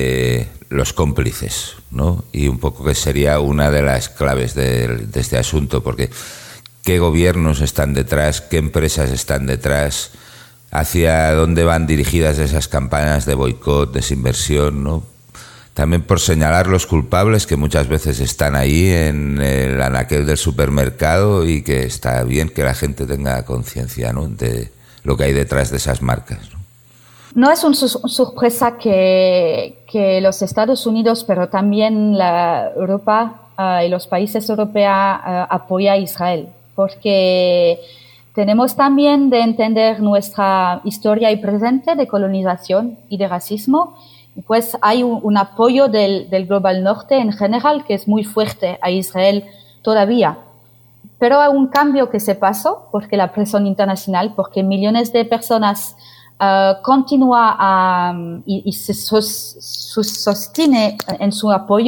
de los cómplices, ¿no? Y un poco que sería una de las claves de, de este asunto, porque ¿qué gobiernos están detrás? ¿Qué empresas están detrás? ¿Hacia dónde van dirigidas esas campañas de boicot, desinversión, ¿no? También por señalar los culpables que muchas veces están ahí en el anaquel del supermercado y que está bien que la gente tenga conciencia, ¿no?, de lo que hay detrás de esas marcas, ¿no? No es una sorpresa que, que los Estados Unidos, pero también la Europa uh, y los países europeos uh, apoyan a Israel, porque tenemos también de entender nuestra historia y presente de colonización y de racismo. Y pues hay un, un apoyo del, del Global Norte en general que es muy fuerte a Israel todavía. Pero hay un cambio que se pasó porque la presión internacional, porque millones de personas Uh, continúa um, y, y se sos, sos, sostiene en su apoyo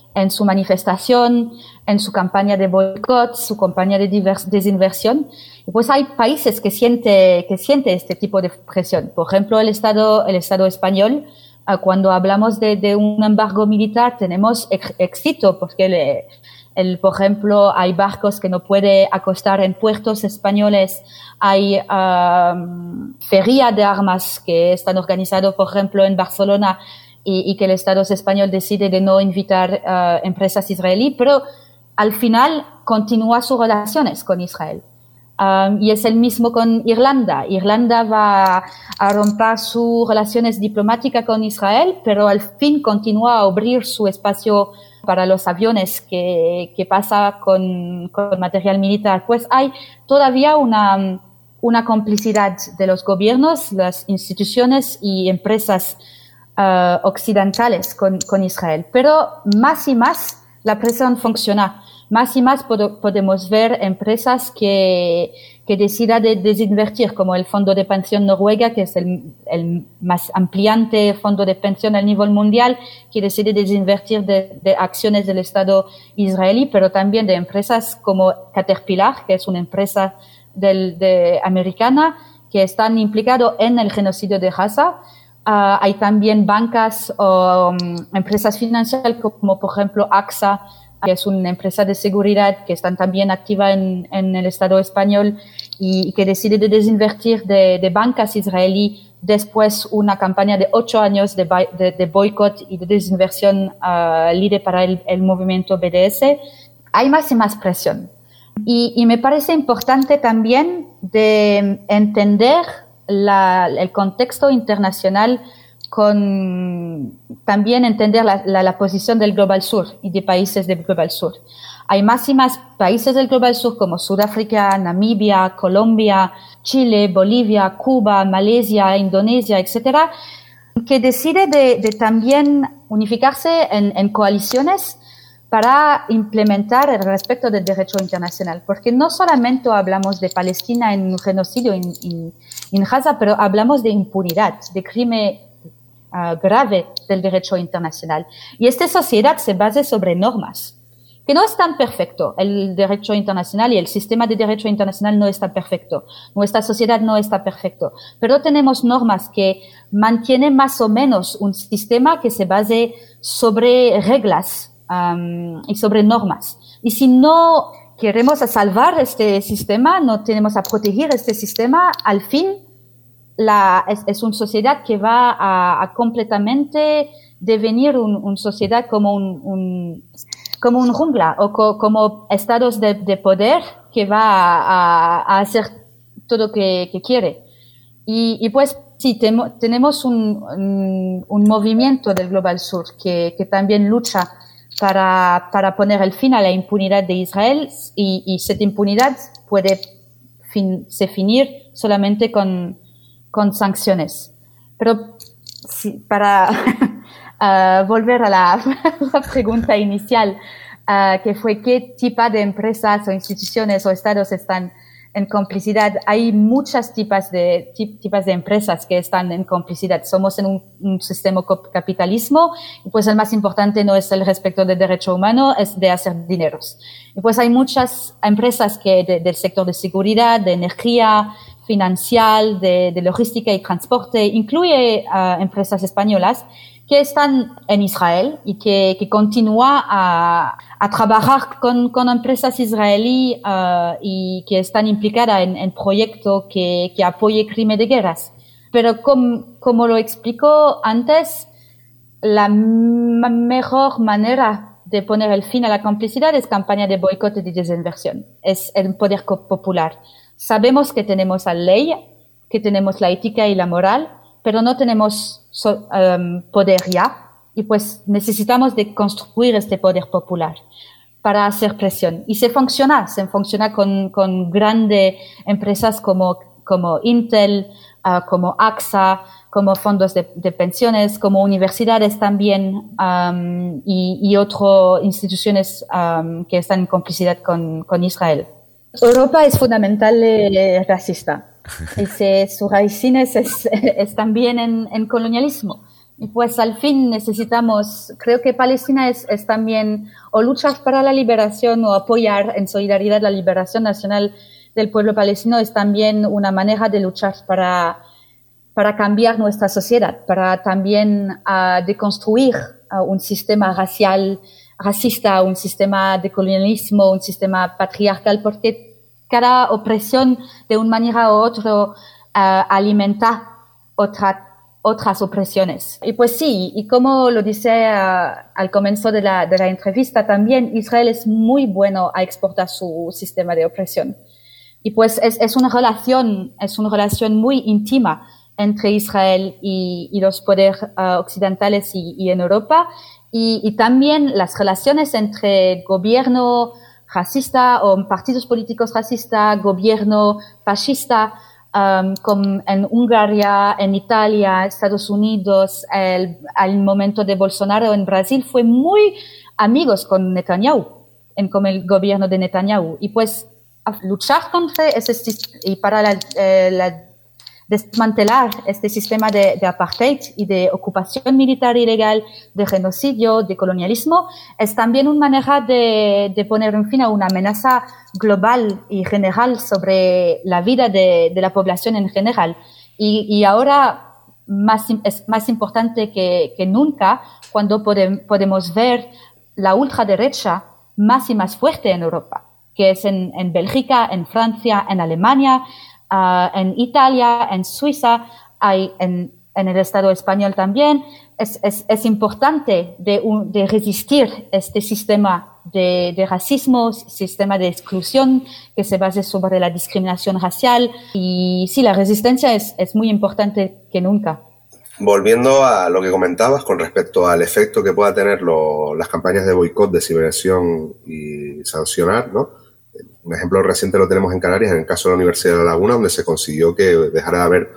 en su manifestación, en su campaña de boicot, su campaña de divers, desinversión. Y pues hay países que siente, que siente este tipo de presión. Por ejemplo, el Estado, el Estado español, uh, cuando hablamos de, de un embargo militar, tenemos ex, éxito, porque le, el, por ejemplo, hay barcos que no pueden acostar en puertos españoles, hay um, feria de armas que están organizadas, por ejemplo, en Barcelona, y, y que el Estado español decide de no invitar uh, empresas israelíes, pero al final continúa sus relaciones con Israel. Um, y es el mismo con Irlanda. Irlanda va a romper sus relaciones diplomáticas con Israel, pero al fin continúa a abrir su espacio para los aviones que, que pasa con, con material militar. Pues hay todavía una, una complicidad de los gobiernos, las instituciones y empresas uh, occidentales con, con Israel. Pero más y más la presión funciona. Más y más pod- podemos ver empresas que, que decidan de desinvertir, como el Fondo de Pensión Noruega, que es el, el más ampliante fondo de pensión a nivel mundial, que decide desinvertir de, de acciones del Estado israelí, pero también de empresas como Caterpillar, que es una empresa del, de, americana, que están implicados en el genocidio de Gaza. Uh, hay también bancas o um, empresas financieras como, por ejemplo, A X A, que es una empresa de seguridad que están también activa en, en el Estado español y, y que decide de desinvertir de, de bancas israelí después una campaña de ocho años de, de, de boicot y de desinversión uh, libre para el, el movimiento B D S. Hay más y más presión. Y, y me parece importante también de entender la, el contexto internacional, con también entender la, la, la posición del Global Sur y de países del Global Sur. Hay más y más países del Global Sur como Sudáfrica, Namibia, Colombia, Chile, Bolivia, Cuba, Malasia, Indonesia, etcétera, que deciden de, de también unificarse en, en coaliciones para implementar el respeto del derecho internacional. Porque no solamente hablamos de Palestina en un genocidio en, en, en Gaza, pero hablamos de impunidad, de crimen Uh, grave del derecho internacional. Y esta sociedad se basa sobre normas, que no están perfecto. El derecho internacional y el sistema de derecho internacional no está perfecto. Nuestra sociedad no está perfecto. Pero tenemos normas que mantienen más o menos un sistema que se base sobre reglas um, y sobre normas. Y si no queremos salvar este sistema, no tenemos a proteger este sistema, al fin La, es, es una sociedad que va a, a completamente devenir una un sociedad como un, un, como un jungla o co, como estados de, de poder que va a, a hacer todo lo que, que quiere. Y, y pues sí, temo, tenemos un, un, un movimiento del Global Sur que, que también lucha para, para poner el fin a la impunidad de Israel y, y esta impunidad puede fin, se finir solamente con con sanciones. Pero sí, para uh, volver a la, la pregunta inicial, uh, que fue qué tipo de empresas o instituciones o estados están en complicidad. Hay muchas tipos de, tipos de empresas que están en complicidad. Somos en un, un sistema capitalismo y pues el más importante no es el respeto del derecho humano, es de hacer dineros. Y pues hay muchas empresas que de, del sector de seguridad, de energía, financial, de, de logística y transporte, incluye uh, empresas españolas que están en Israel y que, que continúan a, a trabajar con, con empresas israelíes uh, y que están implicadas en, en proyectos que, que apoyen crímenes de guerras. Pero com, como lo explicó antes, la m- mejor manera de poner el fin a la complicidad es campaña de boicot y de desinversión. Es el poder popular. Sabemos que tenemos la ley, que tenemos la ética y la moral, pero no tenemos so, um, poder ya, y pues necesitamos de construir este poder popular para hacer presión. Y se funciona, se funciona con, con grandes empresas como, como Intel, uh, como A X A, como fondos de, de pensiones, como universidades también, um, y, y otras instituciones um, que están en complicidad con, con Israel. Europa es fundamentalmente racista. Y sus raíces es, es también en, en colonialismo. Y pues al fin necesitamos, creo que Palestina es, es también o luchar para la liberación o apoyar en solidaridad la liberación nacional del pueblo palestino es también una manera de luchar para, para cambiar nuestra sociedad, para también uh, deconstruir uh, un sistema racial, racista, un sistema de colonialismo, un sistema patriarcal, porque cada opresión de una manera u otra uh, alimenta otra otras opresiones. Y pues sí, y como lo dice uh, al comienzo de la, de la entrevista también, Israel es muy bueno a exportar su sistema de opresión. Y pues es, es una relación, es una relación muy íntima entre Israel y, y los poderes uh, occidentales y, y en Europa, y, y también las relaciones entre gobierno racista o partidos políticos racistas, gobierno fascista, Um, como en Hungría, en Italia, Estados Unidos, el, al momento de Bolsonaro en Brasil, fue muy amigos con Netanyahu, en como el gobierno de Netanyahu. Y pues luchar contra ese y para la, eh, la desmantelar este sistema de, de apartheid y de ocupación militar ilegal, de genocidio, de colonialismo, es también una manera de, de poner en fin a una amenaza global y general sobre la vida de, de la población en general. Y, y ahora más, es más importante que, que nunca cuando pode, podemos ver la ultraderecha más y más fuerte en Europa, que es en, en Bélgica, en Francia, en Alemania, Uh, en Italia, en Suiza, hay en, en el Estado español también. Es, es, es importante de, un, de resistir este sistema de, de racismo, sistema de exclusión que se basa sobre la discriminación racial. Y sí, la resistencia es, es muy importante que nunca. Volviendo a lo que comentabas con respecto al efecto que pueda tener lo, las campañas de boicot, desinversión y sancionar, ¿no? Un ejemplo reciente lo tenemos en Canarias, en el caso de la Universidad de La Laguna, donde se consiguió que dejara de haber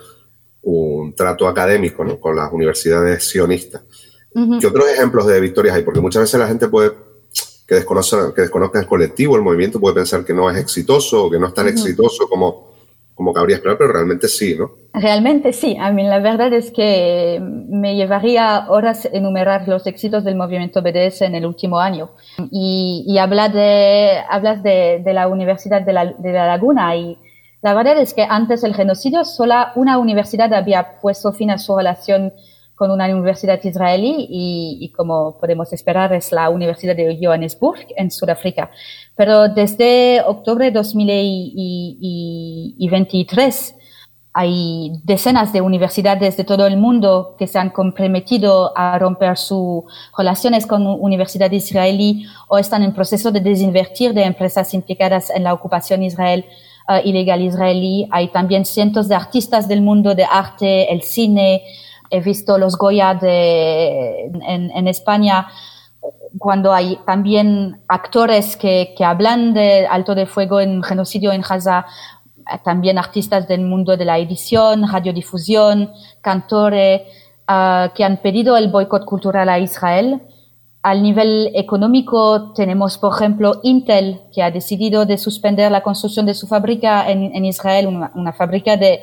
un trato académico, ¿no?, con las universidades sionistas. Uh-huh. ¿Qué otros ejemplos de victorias hay? Porque muchas veces la gente puede, que desconozca, que desconozca el colectivo, el movimiento, puede pensar que no es exitoso o que no es tan uh-huh. exitoso como, como cabría esperar, pero realmente sí, ¿no? Realmente sí. A mí la verdad es que me llevaría horas enumerar los éxitos del movimiento B D S en el último año. Y, y hablas de, hablas de, de la Universidad de la, de la Laguna, y la verdad es que antes del genocidio solo una universidad había puesto fin a su relación con una universidad israelí y, y como podemos esperar es la Universidad de Johannesburg en Sudáfrica. Pero desde octubre de dos mil veintitrés hay decenas de universidades de todo el mundo que se han comprometido a romper sus relaciones con universidades israelí o están en proceso de desinvertir de empresas implicadas en la ocupación israel, uh, ilegal israelí. Hay también cientos de artistas del mundo de arte, el cine. He visto los Goya de, en, en España, cuando hay también actores que, que hablan de alto de fuego en genocidio en Gaza, también artistas del mundo de la edición, radiodifusión, cantores, uh, que han pedido el boicot cultural a Israel. Al nivel económico tenemos, por ejemplo, Intel, que ha decidido de suspender la construcción de su fábrica en, en Israel, una, una fábrica de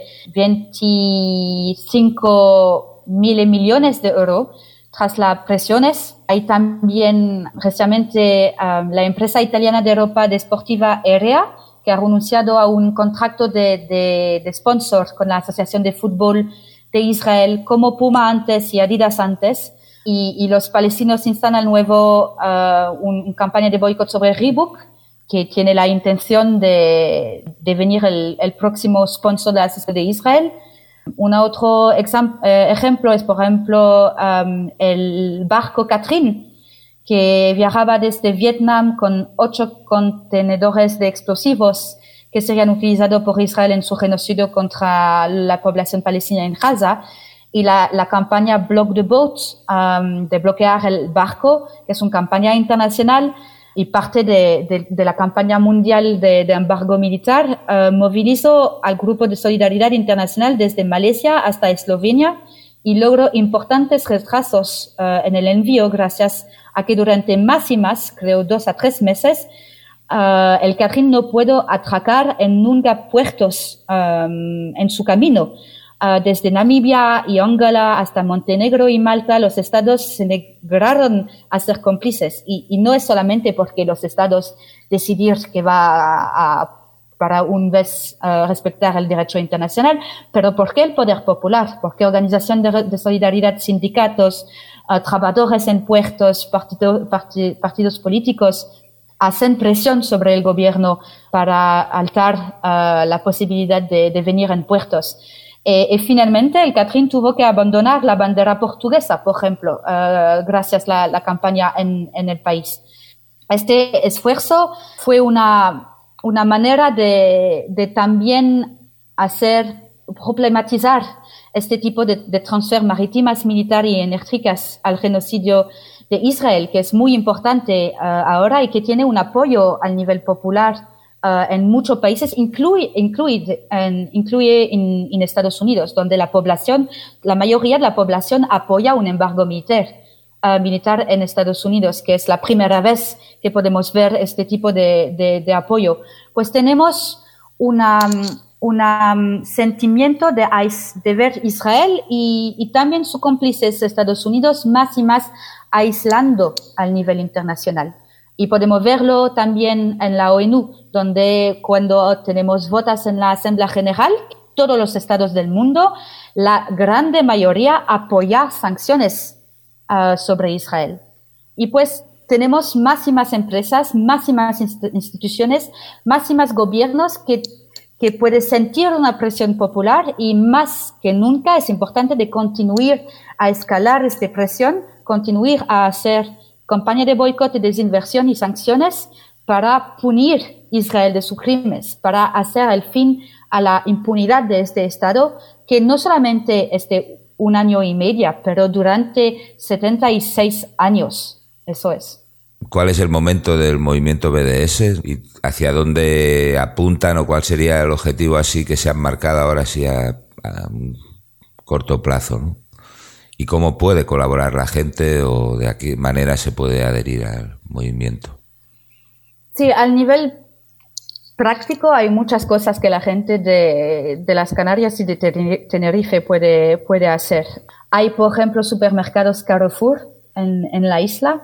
veinticinco mil millones de euros, tras las presiones. Hay también recientemente um, la empresa italiana de ropa deportiva Erea, que ha renunciado a un contrato de, de, de sponsor con la Asociación de Fútbol de Israel, como Puma antes y Adidas antes. Y, y los palestinos instan al nuevo uh, un, un campaña de boicot sobre Reebok, que tiene la intención de, de venir el, el próximo sponsor de la Asociación de Israel. Un otro exam, eh, ejemplo es, por ejemplo, um, el barco Catherine, que viajaba desde Vietnam con ocho contenedores de explosivos que serían utilizados por Israel en su genocidio contra la población palestina en Gaza. Y la, la campaña Block the Boat, um, de bloquear el barco, que es una campaña internacional y parte de, de, de la campaña mundial de, de embargo militar, uh, movilizó al Grupo de Solidaridad Internacional desde Malasia hasta Eslovenia y logró importantes retrasos uh, en el envío gracias a que durante más y más, creo dos a tres meses, uh, el Catherine no pudo atracar en nunca puertos um, en su camino. Uh, desde Namibia y Angola hasta Montenegro y Malta, los estados se negaron a ser cómplices. Y, y no es solamente porque los estados decidir que va a, a para un vez uh, respetar el derecho internacional, pero porque el poder popular, porque organización de, de solidaridad, sindicatos, uh, trabajadores en puertos, partido, parti, partidos políticos, hacen presión sobre el gobierno para altar uh, la posibilidad de, de venir en puertos. Eh, y finalmente el Catrín tuvo que abandonar la bandera portuguesa, por ejemplo, uh, gracias a la, la campaña en, en el país. Este esfuerzo fue una, una manera de, de también hacer, problematizar este tipo de, de transfer marítimas, militares y energéticas al genocidio de Israel, que es muy importante uh, ahora y que tiene un apoyo al nivel popular Uh, en muchos países, incluye, incluye, en, incluye en, en Estados Unidos, donde la población, la mayoría de la población apoya un embargo militar, uh, militar en Estados Unidos, que es la primera vez que podemos ver este tipo de, de, de apoyo. Pues tenemos una, una um, sentimiento de, de ver Israel y, y también sus cómplices Estados Unidos más y más aislando al nivel internacional. Y podemos verlo también en la ONU, donde cuando tenemos votos en la Asamblea General, todos los estados del mundo, la gran mayoría apoya sanciones uh, sobre Israel. Y pues tenemos más y más empresas, más y más inst- instituciones, más y más gobiernos que, que pueden sentir una presión popular y más que nunca es importante de continuar a escalar esta presión, continuar a hacer campaña de boicot, de desinversión y sanciones para punir Israel de sus crímenes, para hacer el fin a la impunidad de este Estado, que no solamente es de un año y medio, pero durante setenta y seis años. Eso es. ¿Cuál es el momento del movimiento B D S y hacia dónde apuntan o cuál sería el objetivo así que se han marcado ahora sí a, a un corto plazo, ¿no? ¿Y cómo puede colaborar la gente o de qué manera se puede adherir al movimiento? Sí, al nivel práctico hay muchas cosas que la gente de, de las Canarias y de Tenerife puede, puede hacer. Hay, por ejemplo, supermercados Carrefour en, en la isla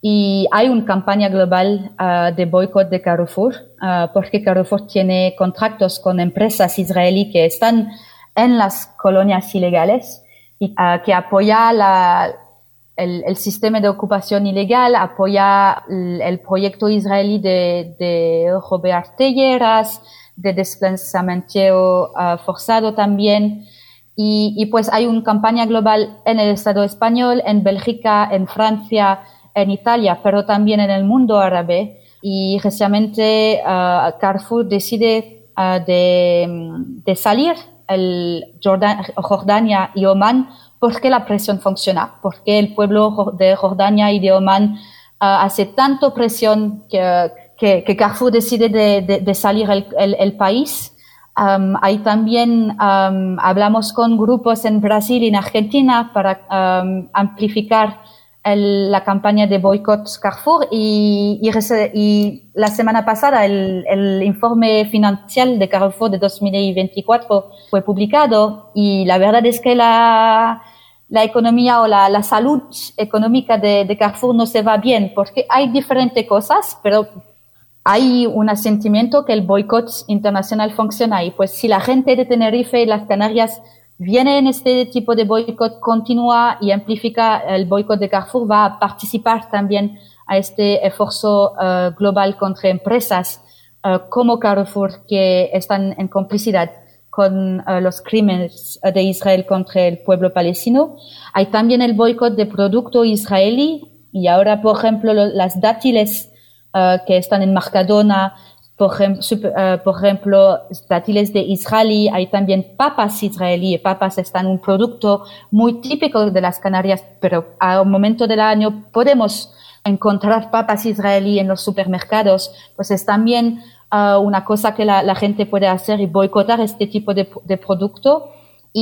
y hay una campaña global uh, de boicot de Carrefour uh, porque Carrefour tiene contratos con empresas israelíes que están en las colonias ilegales y uh, que apoya la, el, el sistema de ocupación ilegal, apoya el, el proyecto israelí de, de robar tierras, de desplazamiento uh, forzado también. Y, y pues hay una campaña global en el Estado español, en Bélgica, en Francia, en Italia, pero también en el mundo árabe. Y recientemente uh, Carrefour decide uh, de, de salir el Jordan, Jordania y Omán porque la presión funciona, porque el pueblo de Jordania y de Omán uh, hace tanto presión que, que, que Carrefour decide de, de, de salir el, el, el país. Um, hay también, um, hablamos con grupos en Brasil y en Argentina para um, amplificar el, la campaña de boicot Carrefour y, y, y la semana pasada el, el informe financiero de Carrefour de dos mil veinticuatro fue publicado y la verdad es que la, la economía o la, la salud económica de, de Carrefour no se va bien porque hay diferentes cosas, pero hay un sentimiento que el boicot internacional funciona y pues si la gente de Tenerife y las Canarias viene en este tipo de boicot, continúa y amplifica el boicot de Carrefour, va a participar también a este esfuerzo uh, global contra empresas uh, como Carrefour que están en complicidad con uh, los crímenes de Israel contra el pueblo palestino. Hay también el boicot de producto israelí y ahora, por ejemplo, lo, las dátiles uh, que están en Mercadona, Por ejemplo, super, uh, por ejemplo, dátiles de Israel, hay también papas israelíes. Papas están un producto muy típico de las Canarias, pero a un momento del año podemos encontrar papas israelíes en los supermercados. Pues es también uh, una cosa que la, la gente puede hacer y boicotar este tipo de, de producto.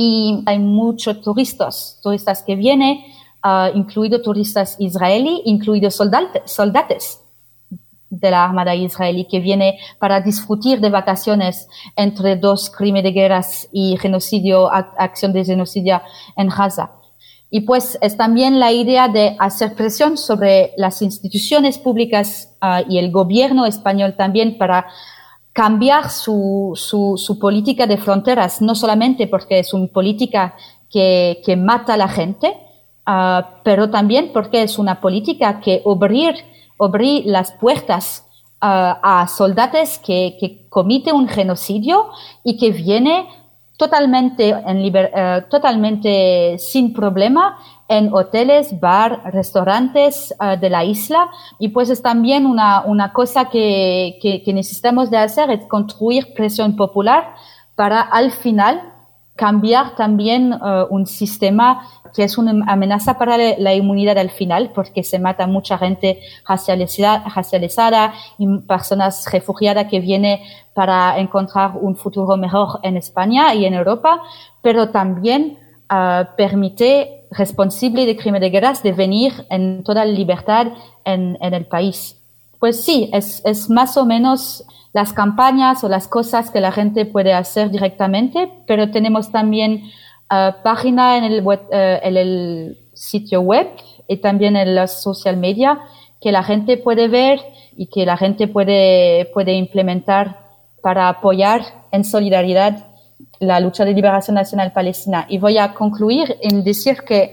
Y hay muchos turistas, turistas que vienen, uh, incluidos turistas israelíes, incluidos soldados, soldados. de la Armada israelí que viene para discutir de vacaciones entre dos crímenes de guerra y genocidio, acción de genocidio en Gaza. Y pues es también la idea de hacer presión sobre las instituciones públicas uh, y el gobierno español también para cambiar su, su, su política de fronteras, no solamente porque es una política que, que mata a la gente, uh, pero también porque es una política que abrir, abrir las puertas uh, a soldados que, que cometen un genocidio y que viene totalmente, en liber, uh, totalmente sin problema en hoteles, bar, restaurantes uh, de la isla. Y pues es también una, una cosa que, que, que necesitamos de hacer, es construir presión popular para al final cambiar también uh, un sistema que es una amenaza para la, la inmunidad al final, porque se mata mucha gente racializada, racializada y personas refugiadas que vienen para encontrar un futuro mejor en España y en Europa, pero también uh, permite responsables de crímenes de guerra de venir en toda libertad en, en el país. Pues sí, es, es más o menos las campañas o las cosas que la gente puede hacer directamente, pero tenemos también uh, página en el, web, uh, en el sitio web y también en los social media que la gente puede ver y que la gente puede, puede implementar para apoyar en solidaridad la lucha de liberación nacional palestina. Y voy a concluir en decir que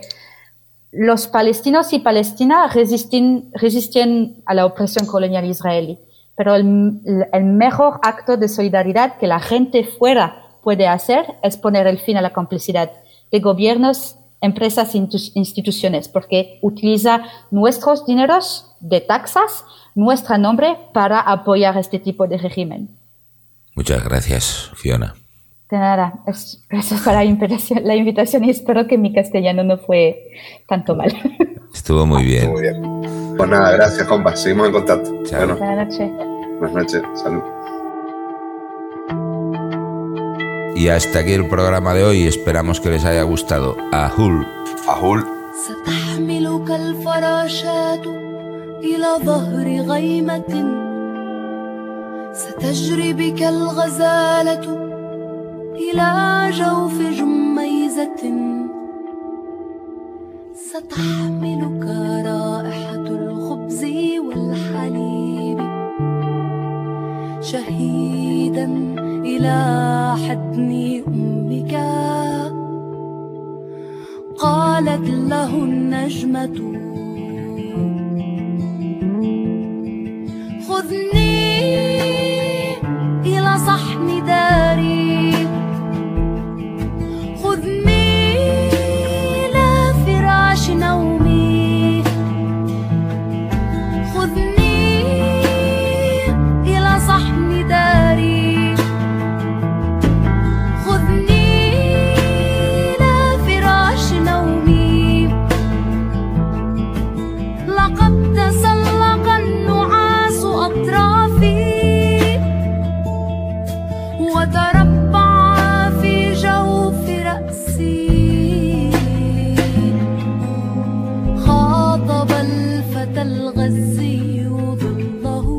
los palestinos y palestinas resisten, resisten a la opresión colonial israelí. Pero el, el mejor acto de solidaridad que la gente fuera puede hacer es poner el fin a la complicidad de gobiernos, empresas e instituciones, porque utiliza nuestros dineros de taxas, nuestro nombre para apoyar este tipo de régimen. Muchas gracias, Fiona. De nada, es, gracias por la invitación, la invitación y espero que mi castellano no fue tanto mal. Estuvo muy bien. Muy bien. Pues nada, gracias, compa. Seguimos en contacto. Chao. Bueno, Buenas noches. buenas noches. Salud. Y hasta aquí el programa de hoy. Esperamos que les haya gustado. Ahul. Ahul. ستحملك الفراشات إلى ظهر غيمة ستجري بك الغزالة إلى جوف جميزة ستحملك رائحة الخبز والحليب شهيدا إلى حضن أمك قالت له النجمة خذني إلى صحن داري خذني إلى فراش نومي خذني إلى صحن داري خذني إلى فراش نومي لقد تسلق النعاس أطرافي وتربع في جوف رأسي خاطب الفتى الغزي ظله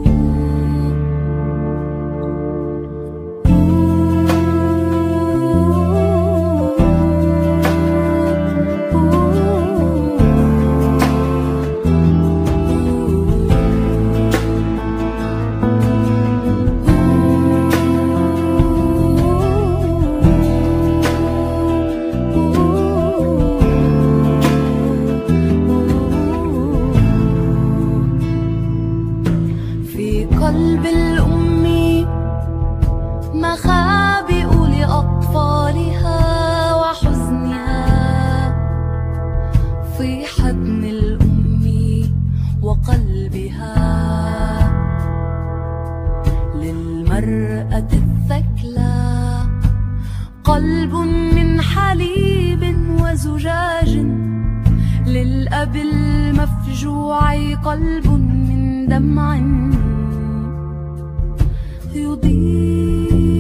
في قلب الأم مخابئ لأطفالها وحزنها في حضن الأم وقلبها للمرأة الثكلى قلب من حليب وزجاج للأب المفجوع قلب من دمع يضيء